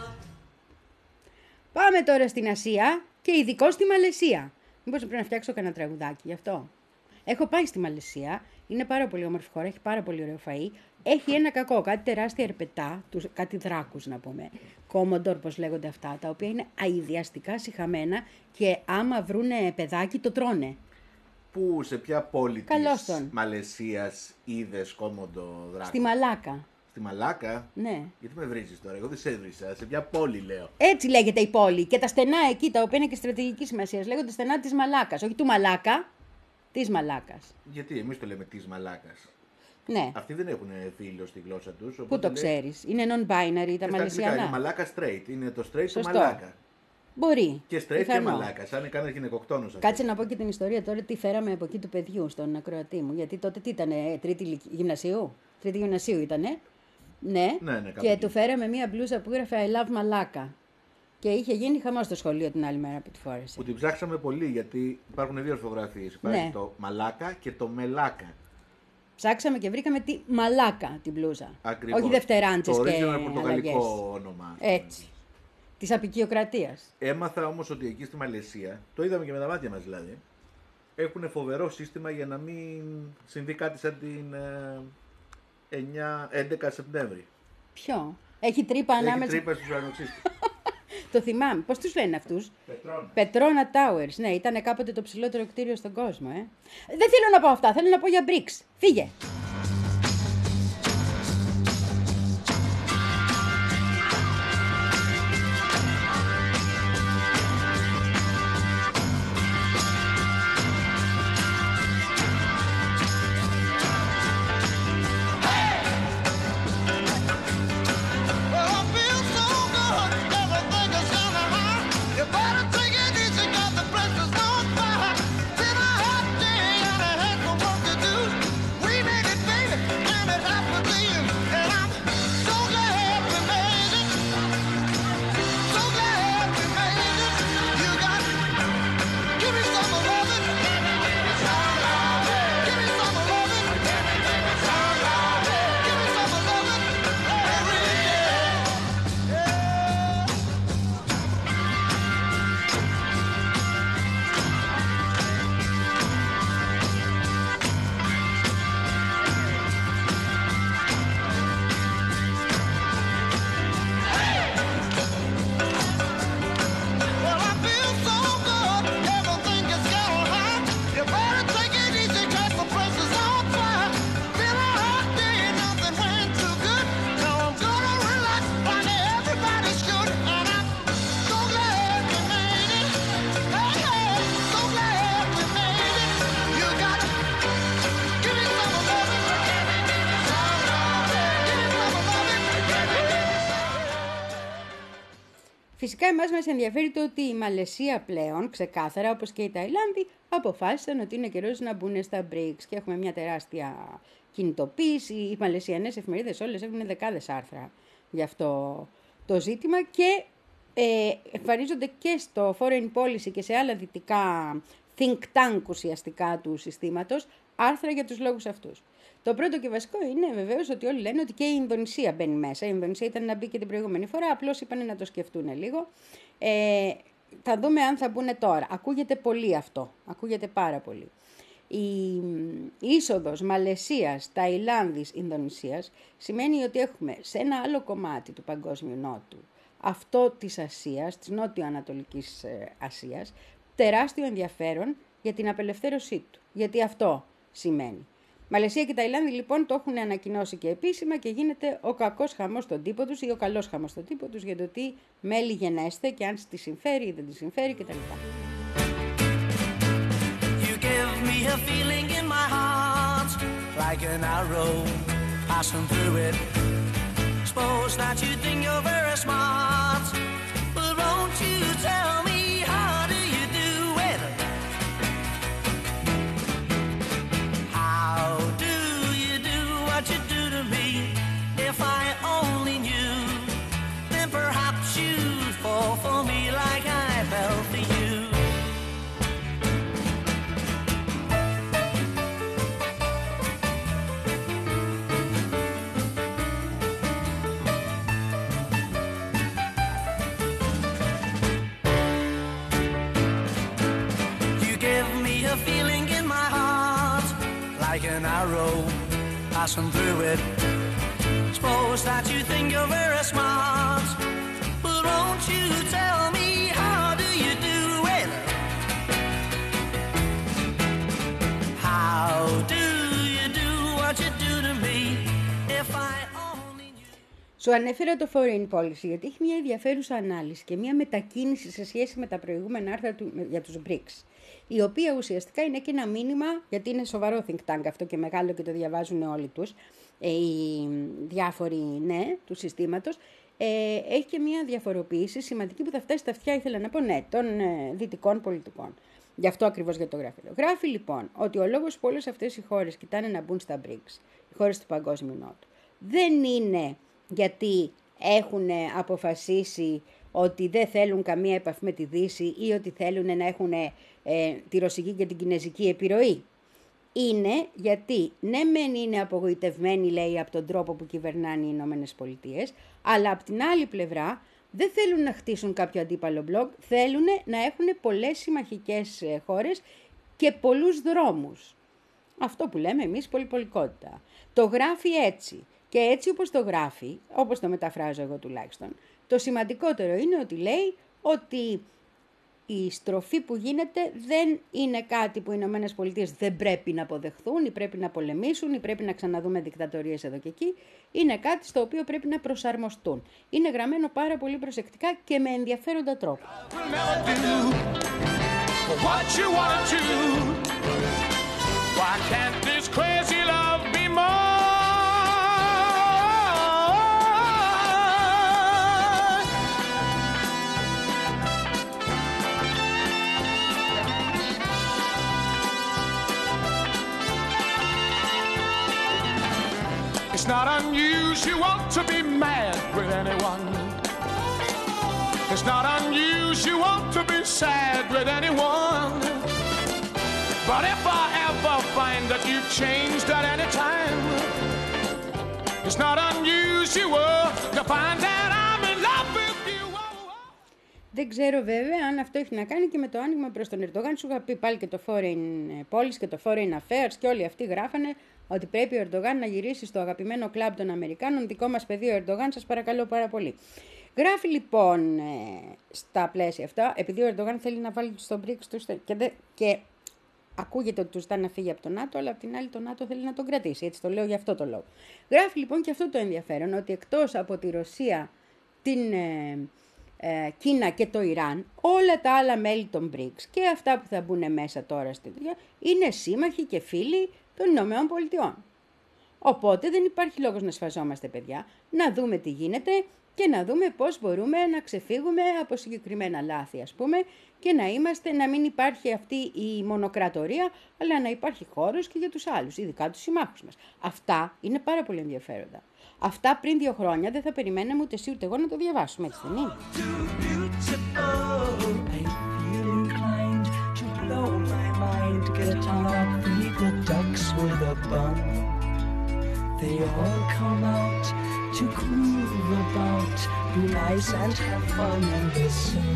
Πάμε τώρα στην Ασία και ειδικώς στη Μαλαισία. Μήπως πρέπει να φτιάξω κανένα τραγουδάκι γι' αυτό. Έχω πάει στη Μαλαισία. Είναι πάρα πολύ όμορφη χώρα, έχει πάρα πολύ ωραίο φαΐ. Έχει ένα κακό, κάτι τεράστια ερπετά, τους, κάτι δράκους να πούμε, κόμοντορ πώς λέγονται αυτά, τα οποία είναι αηδιαστικά σιχαμένα και άμα βρούνε παιδάκι το τρώνε. Πού, σε ποια πόλη Καλώς της τον. Μαλαισίας είδες κόμοντο δράκο? Στη Μαλάκα. Στη Μαλάκα? Ναι. Γιατί με βρίζεις τώρα, εγώ δεν σε έβρισα. Σε ποια πόλη λέω? Έτσι λέγεται η πόλη. Και τα στενά εκεί, τα οποία είναι και στρατηγική σημασία, λέγονται στενά της Μαλάκας. Όχι του Μαλάκα, της Μαλάκας. Γιατί εμείς το λέμε της Μαλάκας. Ναι. Αυτοί δεν έχουν φίλο στη γλώσσα τους. Πού το ξέρεις, είναι non-binary τα Είναι Μαλαισιανά. Μαλάκα straight, είναι το straight Σωστό. του Μαλάκα. Μπορεί. Και straight πιθανό. και Μαλάκα, σαν κάνα γυναικοκτόνος. Κάτσε να πω και την ιστορία τώρα τι φέραμε από εκεί του παιδιού στον ακροατή μου. Γιατί τότε τι ήταν, τρίτη ηλικ- γυμνασίου. Τρίτη γυμνασίου ήτανε. Ναι. Ναι, ναι, κάπου Και εκεί. του φέραμε μία μπλούζα που έγραφε I love Μαλάκα. Και είχε γίνει χαμός στο σχολείο την άλλη μέρα που τη φόρεσε. Που την ψάξαμε πολύ γιατί υπάρχουν δύο ορθογραφίες. Υπάρχει Ναι. το Μαλάκα και το Μελάκα. Ψάξαμε και βρήκαμε τη Μαλάκα την μπλούζα. Ακριβώς. Όχι δευτεράντσες Το και original πορτογαλικό αλλαγές. όνομα. Έτσι. Της απικιοκρατίας. Έμαθα όμως ότι εκεί στη Μαλαισία, το είδαμε και με τα μάτια μας δηλαδή, έχουν φοβερό σύστημα για να μην συμβεί κάτι σαν την ε, εννιά έντεκα Σεπτέμβρη. Ποιο? Έχει τρύπα Έχει ανάμεσα. τρύπα στους ουρανοξύστες. Το θυμάμαι. Πώς τους λένε αυτούς? Πετρόνα. Πετρόνα Towers. Ναι, ήταν κάποτε το ψηλότερο κτίριο στον κόσμο, ε. Δεν θέλω να πω αυτά. Θέλω να πω για bricks. Φύγε. Well, I feel so good, everything is kinda high. You better take it easy, got the pressure's on fire. Been a hot day and I had some work to do. We made it, baby, and it happened to you. And I'm so glad we made it. So glad we made it. You got, give me some of loving. Give me some of loving. Give me some of loving. Every day. Well, I feel so good, everything is getting hot. You better take it easy, 'cause the place is on fire. Been a hot day, nothing went too good. Now I'm gonna relax like everybody should, and I'm so glad we made it. Hey, hey, so glad we made it. You got, give me some of loving. Give me some of loving. Φυσικά εμάς μας ενδιαφέρει το ότι η Μαλαισία πλέον, ξεκάθαρα όπως και η Ταϊλάνδη, αποφάσισαν ότι είναι καιρός να μπουν στα μπρικς και έχουμε μια τεράστια κινητοποίηση. Οι μαλαισιανές εφημερίδες όλες έχουν δεκάδες άρθρα για αυτό το ζήτημα και ε, εμφανίζονται και στο Foreign Policy και σε άλλα δυτικά think tank ουσιαστικά του συστήματος άρθρα για τους λόγους αυτούς. Το πρώτο και βασικό είναι βεβαίως ότι όλοι λένε ότι και η Ινδονησία μπαίνει μέσα. Η Ινδονησία ήταν να μπει και την προηγούμενη φορά, απλώς είπαν να το σκεφτούν λίγο. Ε, θα δούμε αν θα μπουν τώρα. Ακούγεται πολύ αυτό, ακούγεται πάρα πολύ. Η είσοδος Μαλαισίας, Ταϊλάνδης, Ινδονησίας σημαίνει ότι έχουμε σε ένα άλλο κομμάτι του παγκόσμιου νότου, αυτό της Ασίας, της νότιο-ανατολικής Ασίας, τεράστιο ενδιαφέρον για την απελευθέρωσή του. Γιατί αυτό σημαίνει. Μαλαισία και Ταϊλάνδη λοιπόν το έχουν ανακοινώσει και επίσημα και γίνεται ο κακός χαμός στον τύπο τους ή ο καλός χαμός στον τύπο τους για το τι μέλη γενέστε και αν τη συμφέρει ή δεν τη συμφέρει κτλ. You give me a feeling in my heart, like an arrow passing through it. Suppose that you think you're very smart, but won't you tell me how do you do it? How do you do what you do to me? If I only knew, then perhaps you'd fall for me like I fell for you. You give me a feeling in my heart, like an arrow passing through it. Suppose that you think you're very smart, but won't you tell me how do you do it? How do you do what you do to me if I only knew? Σου ανέφερα το foreign policy γιατί έχει μια ενδιαφέρουσα ανάλυση και μια μετακίνηση σε σχέση με τα προηγούμενα άρθρα του, για τους μπρικς, η οποία ουσιαστικά είναι και ένα μήνυμα, γιατί είναι σοβαρό think tank αυτό και μεγάλο και το διαβάζουν όλοι τους, ε, οι διάφοροι ναι, του συστήματος, ε, έχει και μια διαφοροποίηση σημαντική που θα φτάσει στα αυτιά, ήθελα να πω, ναι, των ε, δυτικών πολιτικών. Γι' αυτό ακριβώς για το γράφει. Γράφει λοιπόν ότι ο λόγος που όλες αυτές οι χώρες κοιτάνε να μπουν στα μπρικς, οι χώρες του Παγκόσμιου Νότου, δεν είναι γιατί έχουν αποφασίσει ότι δεν θέλουν καμία επαφή με τη Δύση ή ότι θέλουν να έχουν ε, τη ρωσική και την κινεζική επιρροή. Είναι γιατί ναι μεν είναι απογοητευμένοι, λέει, από τον τρόπο που κυβερνάνε οι Ηνωμένες Πολιτείες, αλλά από την άλλη πλευρά δεν θέλουν να χτίσουν κάποιο αντίπαλο μπλοκ, θέλουν να έχουν πολλές συμμαχικές χώρες και πολλούς δρόμους. Αυτό που λέμε εμείς πολυπολικότητα. Το γράφει έτσι. Και έτσι όπως το γράφει, όπως το μεταφράζω εγώ τουλάχιστον, το σημαντικότερο είναι ότι λέει ότι η στροφή που γίνεται δεν είναι κάτι που οι Ηνωμένες Πολιτείες δεν πρέπει να αποδεχθούν ή πρέπει να πολεμήσουν ή πρέπει να ξαναδούμε δικτατορίες εδώ και εκεί. Είναι κάτι στο οποίο πρέπει να προσαρμοστούν. Είναι γραμμένο πάρα πολύ προσεκτικά και με ενδιαφέροντα τρόπο. It's not unusual to be mad with anyone. It's not unusual to be sad with anyone. But if I ever find that you've changed at any time, it's not unusual to find that I'm in love with you. Δεν ξέρω βέβαια αν αυτό έχει να κάνει και με το άνοιγμα προς τον Ερντογάν. Σου είχα πει πάλι και το Foreign Policy και το Foreign Affairs και όλοι αυτοί γράφανε ότι πρέπει ο Ερντογάν να γυρίσει στο αγαπημένο κλαμπ των Αμερικάνων, δικό μας παιδί ο Ερντογάν, σας παρακαλώ πάρα πολύ. Γράφει λοιπόν ε, στα πλαίσια αυτά, επειδή ο Ερντογάν θέλει να βάλει στον μπρικς τους και, δε, και ακούγεται ότι του ζητά να φύγει από το ΝΑΤΟ, αλλά απ' την άλλη το ΝΑΤΟ θέλει να τον κρατήσει, έτσι το λέω για αυτό το λόγο. Γράφει λοιπόν και αυτό το ενδιαφέρον, ότι εκτός από τη Ρωσία, την ε, ε, Κίνα και το Ιράν, όλα τα άλλα μέλη των μπρικς και αυτά που θα μπουν μέσα τώρα στη δουλειά, είναι σύμμαχοι και φίλοι των Ηνωμένων Πολιτειών. Οπότε δεν υπάρχει λόγος να σφαζόμαστε, παιδιά, να δούμε τι γίνεται και να δούμε πώς μπορούμε να ξεφύγουμε από συγκεκριμένα λάθη, ας πούμε, και να είμαστε, να μην υπάρχει αυτή η μονοκρατορία, αλλά να υπάρχει χώρος και για τους άλλους, ειδικά τους συμμάχους μας. Αυτά είναι πάρα πολύ ενδιαφέροντα. Αυτά πριν δύο χρόνια δεν θα περιμέναμε ούτε εσύ ούτε εγώ να το διαβάσουμε, έτσι δεν είναι? They all come out to groove about, be nice and have fun in the sun.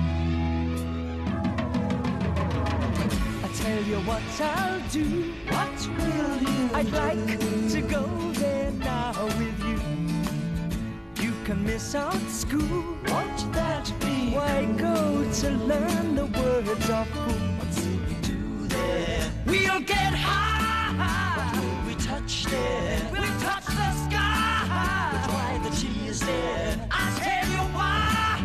I tell you what I'll do. What will you I'd do? Like to go there now with you. You can miss out school. Won't that be? Why go to learn the words of who? What's it we do there? We'll get high. We touch there. We touch the sky. That's why the cheese there. I'll tell you why.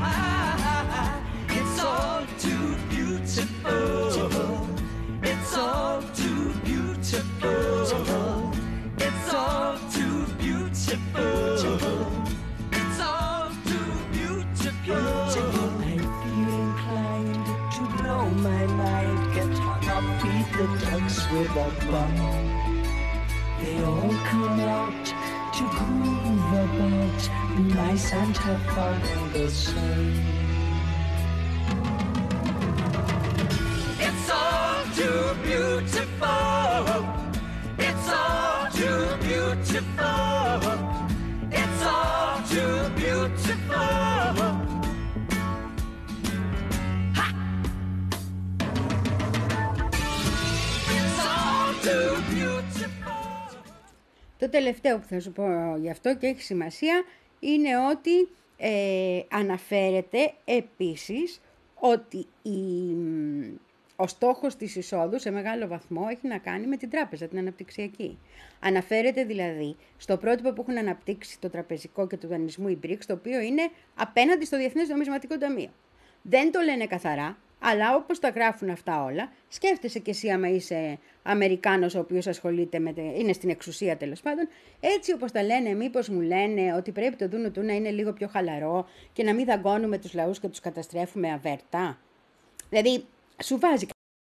It's all too beautiful. It's all too beautiful. It's all too beautiful. It's all too beautiful. I feel inclined to blow my mind. Get hung up, beat the ducks with a bun. They all come out to groove about, be nice and have fun in the sun. It's all too beautiful. It's all too beautiful. It's all too beautiful. Ha! It's all too beautiful. Το τελευταίο που θα σου πω γι' αυτό και έχει σημασία είναι ότι ε, αναφέρεται επίσης ότι η, ο στόχος της εισόδου σε μεγάλο βαθμό έχει να κάνει με την τράπεζα, την αναπτυξιακή. Αναφέρεται δηλαδή στο πρότυπο που έχουν αναπτύξει το τραπεζικό και του δανεισμού οι μπρικς, το οποίο είναι απέναντι στο Διεθνές Νομισματικό Ταμείο. Δεν το λένε καθαρά, αλλά όπως τα γράφουν αυτά όλα, σκέφτεσαι κι εσύ άμα είσαι Αμερικάνος ο οποίος ασχολείται με, είναι στην εξουσία τέλος πάντων, έτσι όπως τα λένε, μήπως μου λένε ότι πρέπει το δούνο του να είναι λίγο πιο χαλαρό και να μην δαγκώνουμε τους λαούς και τους καταστρέφουμε αβέρτα. Δηλαδή, σου βάζει.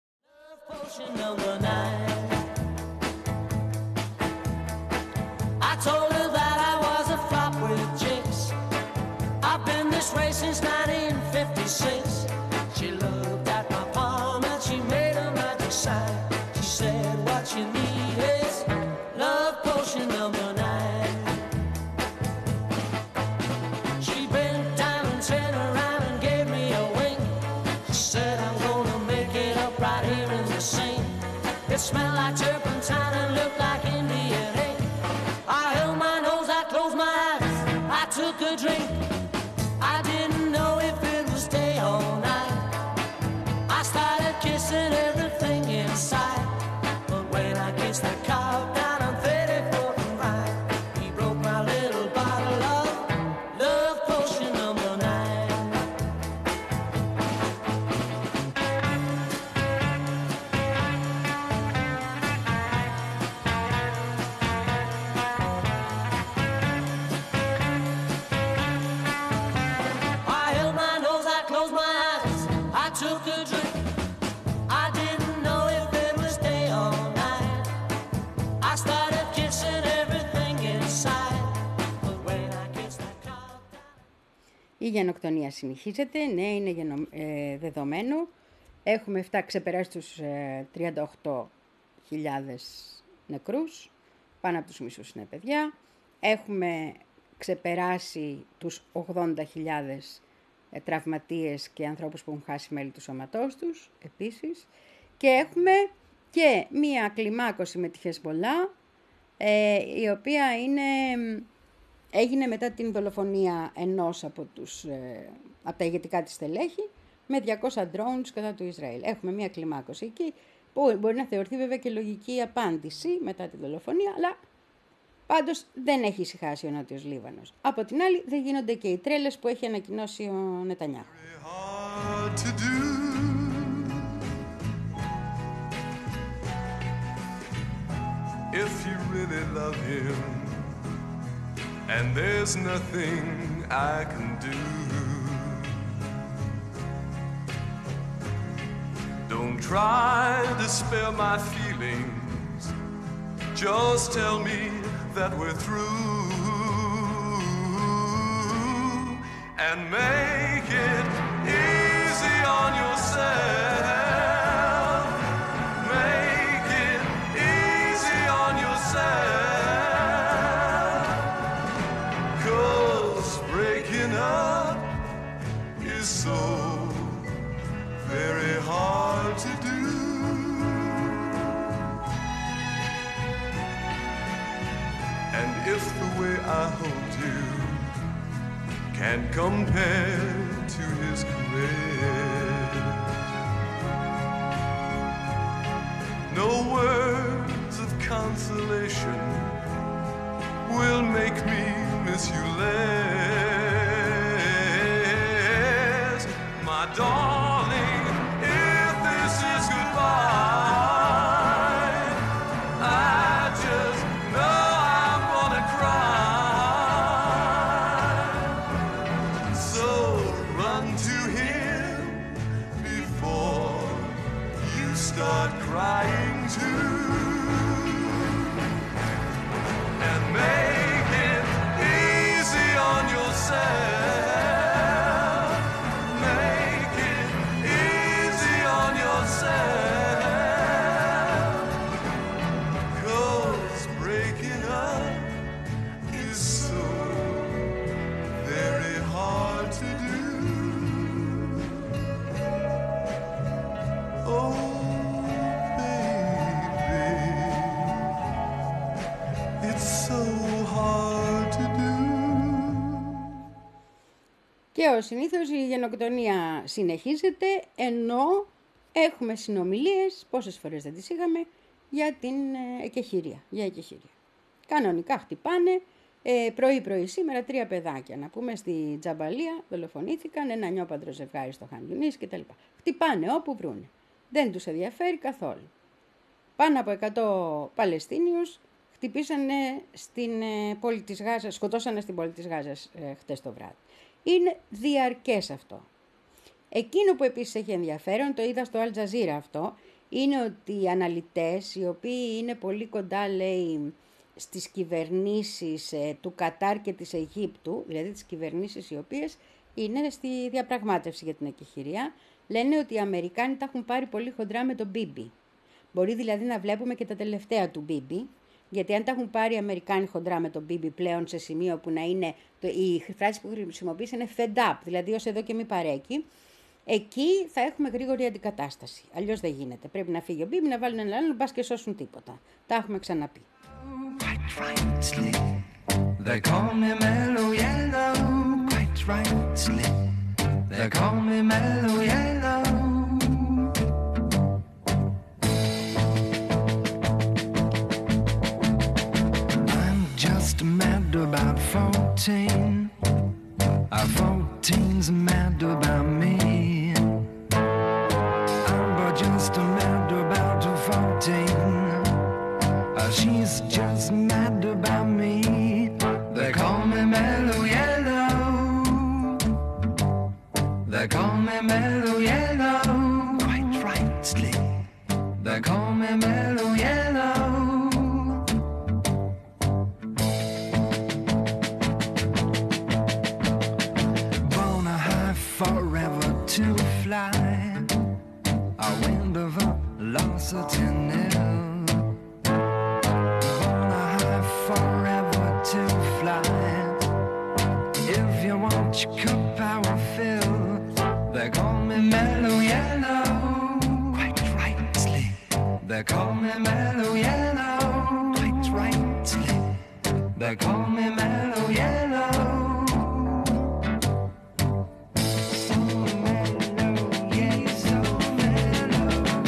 Smell like turpentine and look like Indian ink. I held my nose, I closed my eyes, I took a drink. I didn't know if it was day or night. I started kissing everything inside. But when I kissed the cow down on thirty-fourth and Vine, he broke my little bottle of love potion number nine. Took a drink. I didn't know if it was day or night. I started kissing everything inside. But when I kissed the cow. Η γενοκτονία συνεχίζεται, ναι, είναι γενο, ε, δεδομένο. Έχουμε φτάσει, ξεπεράσει τους ε, τριάντα οκτώ χιλιάδες νεκρούς, πάνω από τους μισούς είναι παιδιά. Έχουμε ξεπεράσει τους ογδόντα χιλιάδες τραυματίες και ανθρώπους που έχουν χάσει μέλη του σώματός τους, επίσης. Και έχουμε και μία κλιμάκωση με τη Χεσμολά, ε, η οποία είναι, έγινε μετά την δολοφονία ενός από, τους, ε, από τα ηγετικά της στελέχη, με διακόσια drones κατά του Ισραήλ. Έχουμε μία κλιμάκωση εκεί, που μπορεί να θεωρηθεί βέβαια και λογική απάντηση μετά τη δολοφονία, αλλά πάντως δεν έχει ησυχάσει ο Νότιος Λίβανος. Από την άλλη δεν γίνονται και οι τρέλες που έχει ανακοινώσει ο Νετανιάχου. If you really love him and there's nothing I can do, don't try to spare my feelings, just tell me that we're through and make it easy on yourself. Make it easy on yourself. 'Cause breaking up is so very hard to do. And if the way I hold you can't compare to his caress, no words of consolation will make me miss you less. My darling, if this is goodbye, I just know I'm gonna cry. So run to him before you start crying too, and make it easy on yourself. Make it easy on yourself. 'Cause breaking up is so very hard to do. Oh, baby. Και ως συνήθως η γενοκτονία συνεχίζεται, ενώ έχουμε συνομιλίες, πόσες φορές δεν τις είχαμε, για την ε, εκεχηρία, για εκεχηρία. Κανονικά χτυπάνε, ε, πρωί-πρωί σήμερα τρία παιδάκια, να πούμε, στη Τζαμπαλία, δολοφονήθηκαν, ένα νιόπαντρο ζευγάρι στο Χαν Ιουνίς κτλ. Χτυπάνε όπου βρούνε. Δεν τους ενδιαφέρει καθόλου. Πάνω από εκατό Παλαιστίνιους χτυπήσανε στην ε, πόλη της Γάζας, σκοτώσανε στην πόλη της Γάζας ε, χτες το βράδυ. Είναι διαρκές αυτό. Εκείνο που επίσης έχει ενδιαφέρον, το είδα στο Al Jazeera αυτό, είναι ότι οι αναλυτές, οι οποίοι είναι πολύ κοντά, λέει, στις κυβερνήσεις ε, του Κατάρ και της Αιγύπτου, δηλαδή τις κυβερνήσεις οι οποίες είναι στη διαπραγμάτευση για την εκεχηρία, λένε ότι οι Αμερικάνοι τα έχουν πάρει πολύ χοντρά με τον Μπίμπι. Μπορεί δηλαδή να βλέπουμε και τα τελευταία του Μπίμπι, γιατί αν τα έχουν πάρει οι Αμερικάνοι χοντρά με τον Μπίμπι πλέον σε σημείο που να είναι, το, η φράση που χρησιμοποιήσει είναι fed up, δηλαδή ως εδώ και μη παρέκει, εκεί θα έχουμε γρήγορη αντικατάσταση. Αλλιώς δεν γίνεται. Πρέπει να φύγει ο Μπίμπι, να βάλουν έναν άλλον, μπας και σώσουν τίποτα. Τα έχουμε ξαναπεί. They call me mellow yellow, quite rightly. They call me mellow yellow. I'm just mad about fourteen. Uh, fourteen's mad about me. I'm just mad about fourteen. Uh, she's just mad about me. They call me mellow yellow. They call me mellow yellow. Quite rightly. They call me mellow yellow. Born a high forever to fly. A wind of velocity nil. Born a high forever to fly. If you want your cup, I will fill. They call me mellow yellow. Quite rightly. They call me mellow yellow. Quite rightly. They call me mellow yellow. So mellow, yeah, so mellow.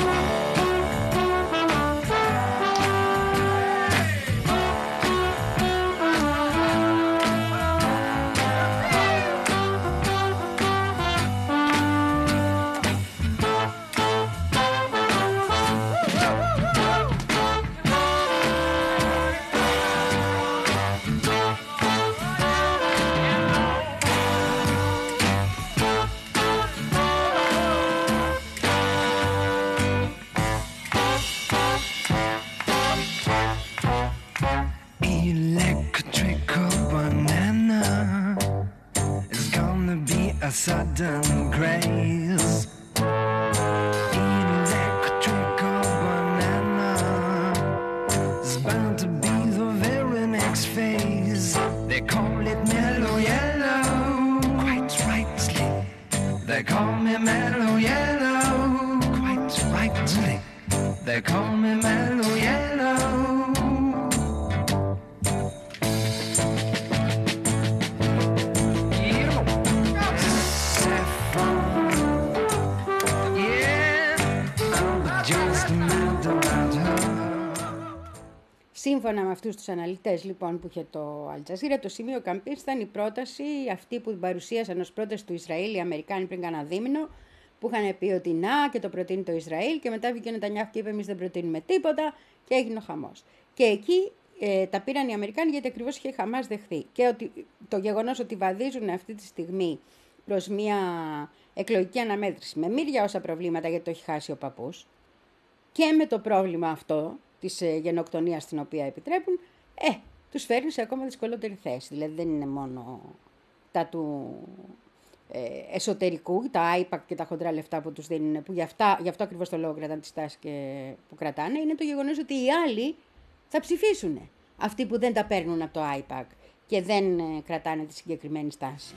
Electrical banana is gonna be a sudden craze. Electrical banana is bound to be the very next phase. They call it mellow yellow. Quite rightly. They call me mellow yellow. Quite rightly. They call me mellow yellow. Σύμφωνα με αυτούς τους αναλυτές λοιπόν που είχε το Al Jazeera, το σημείο καμπής ήταν η πρόταση αυτή που την παρουσίασαν ως πρόταση του Ισραήλ οι Αμερικάνοι πριν κανένα δίμηνο, που είχαν πει ότι να και το προτείνει το Ισραήλ, και μετά βγήκε ο Νετανιάχου και είπε εμείς δεν προτείνουμε τίποτα και έγινε ο χαμός. Και εκεί ε, τα πήραν οι Αμερικάνοι γιατί ακριβώς είχε η Χαμάς δεχθεί. Και ότι, το γεγονός ότι βαδίζουν αυτή τη στιγμή προς μια εκλογική αναμέτρηση με μύρια όσα προβλήματα, γιατί το έχει χάσει ο παππούς, και με το πρόβλημα αυτό της ε, γενοκτονίας την οποία επιτρέπουν, ε, τους φέρνει σε ακόμα δυσκολότερη θέση. Δηλαδή δεν είναι μόνο τα του ε, εσωτερικού, τα άιπακ και τα χοντρά λεφτά που τους δίνουν, που γι' αυτά, γι' αυτό ακριβώς το λόγο κρατάνε τη στάση και που κρατάνε, είναι το γεγονός ότι οι άλλοι θα ψηφίσουν. Αυτοί που δεν τα παίρνουν από το άιπακ και δεν ε, κρατάνε τη συγκεκριμένη στάση.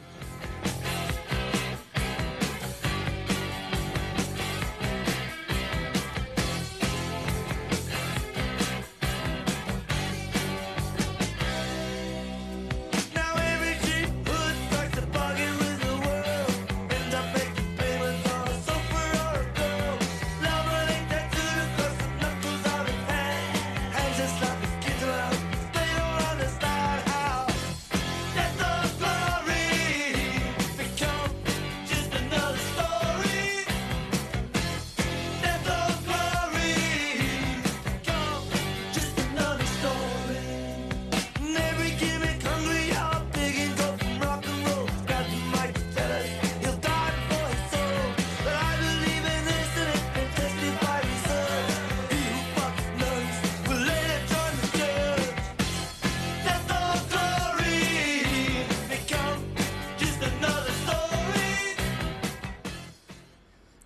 Now every cheap hood starts to bargain with the world.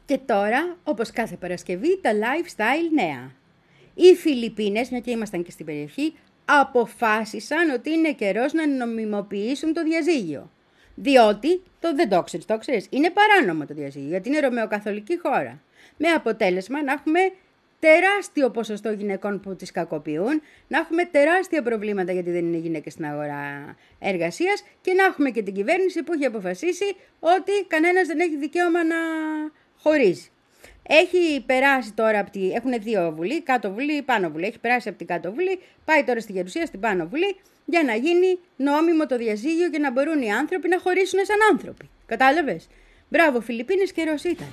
Και τώρα, όπως κάθε Παρασκευή, τα lifestyle νέα. Οι Φιλιππίνες, μια και ήμασταν και στην περιοχή, αποφάσισαν ότι είναι καιρός να νομιμοποιήσουν το διαζύγιο. Διότι, το δεν το ξέρεις, το ξέρεις, είναι παράνομο το διαζύγιο, γιατί είναι ρωμαιοκαθολική χώρα. Με αποτέλεσμα να έχουμε τεράστιο ποσοστό γυναικών που τις κακοποιούν, να έχουμε τεράστια προβλήματα γιατί δεν είναι γυναίκες στην αγορά εργασίας και να έχουμε και την κυβέρνηση που έχει αποφασίσει ότι κανένας δεν έχει δικαίωμα να χωρίζει. Έχει περάσει τώρα από τη... Έχουν δύο βουλή, κάτω βουλή, πάνω βουλή. Έχει περάσει από την κάτω βουλή, πάει τώρα στη Γερουσία, στην πάνω βουλή, για να γίνει νόμιμο το διαζύγιο και να μπορούν οι άνθρωποι να χωρίσουν σαν άνθρωποι. Κατάλαβες? Μπράβο, Φιλιππίνες, καιρός ήταν.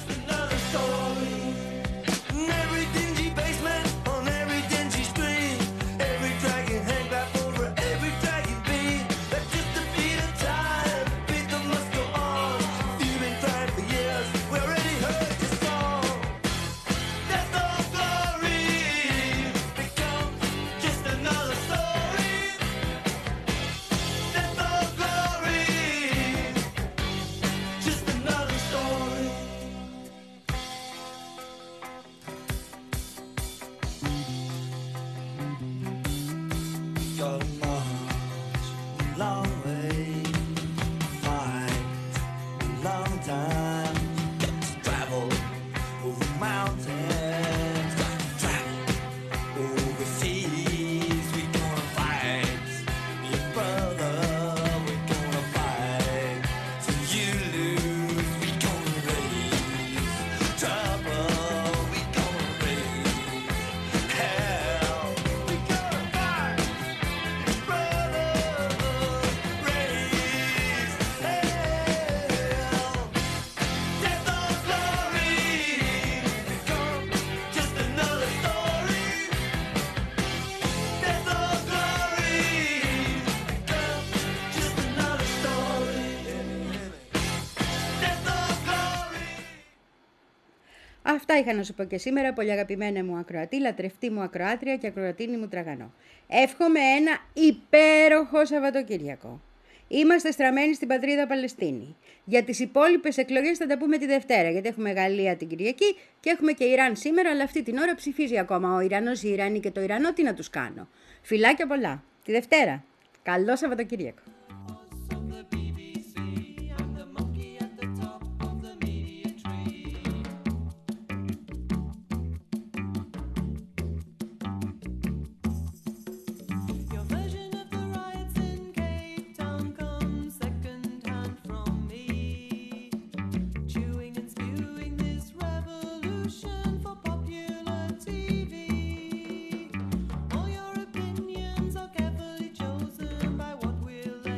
Αυτά είχα να σου πω και σήμερα, πολύ αγαπημένα μου ακροατή, λατρευτή μου ακροάτρια και ακροατίνη μου τραγανό. Εύχομαι ένα υπέροχο Σαββατοκύριακο. Είμαστε στραμμένοι στην πατρίδα Παλαιστίνη. Για τις υπόλοιπες εκλογές θα τα πούμε τη Δευτέρα, γιατί έχουμε Γαλλία την Κυριακή και έχουμε και Ιράν σήμερα, αλλά αυτή την ώρα ψηφίζει ακόμα ο Ιρανός, η Ιρανή και το Ιρανό. Τι να τους κάνω? Φιλάκια πολλά. Τη Δευτέρα. Καλό Σαββατοκύριακο. All your opinions are carefully chosen by what we'll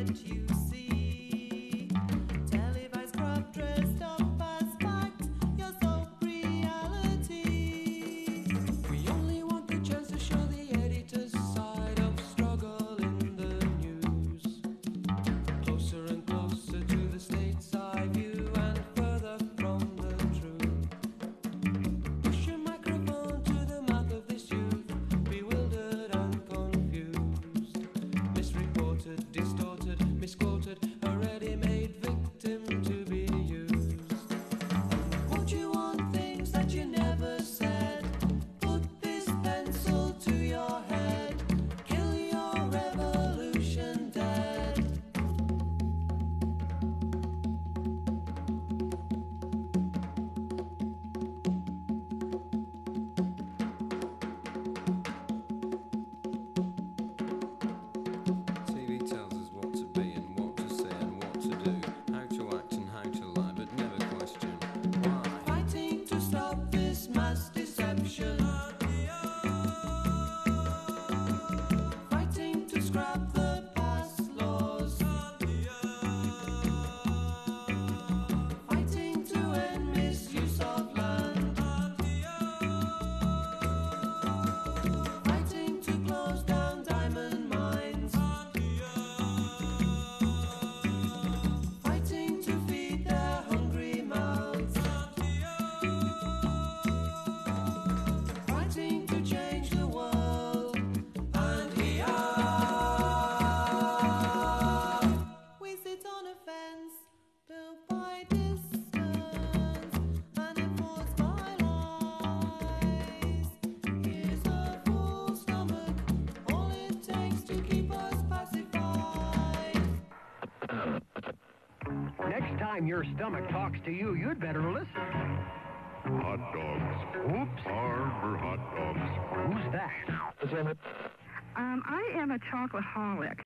Next time your stomach talks to you, you'd better listen. Hot dogs. Oops. Harbor hot dogs. Who's that? Um, I am a chocoholic.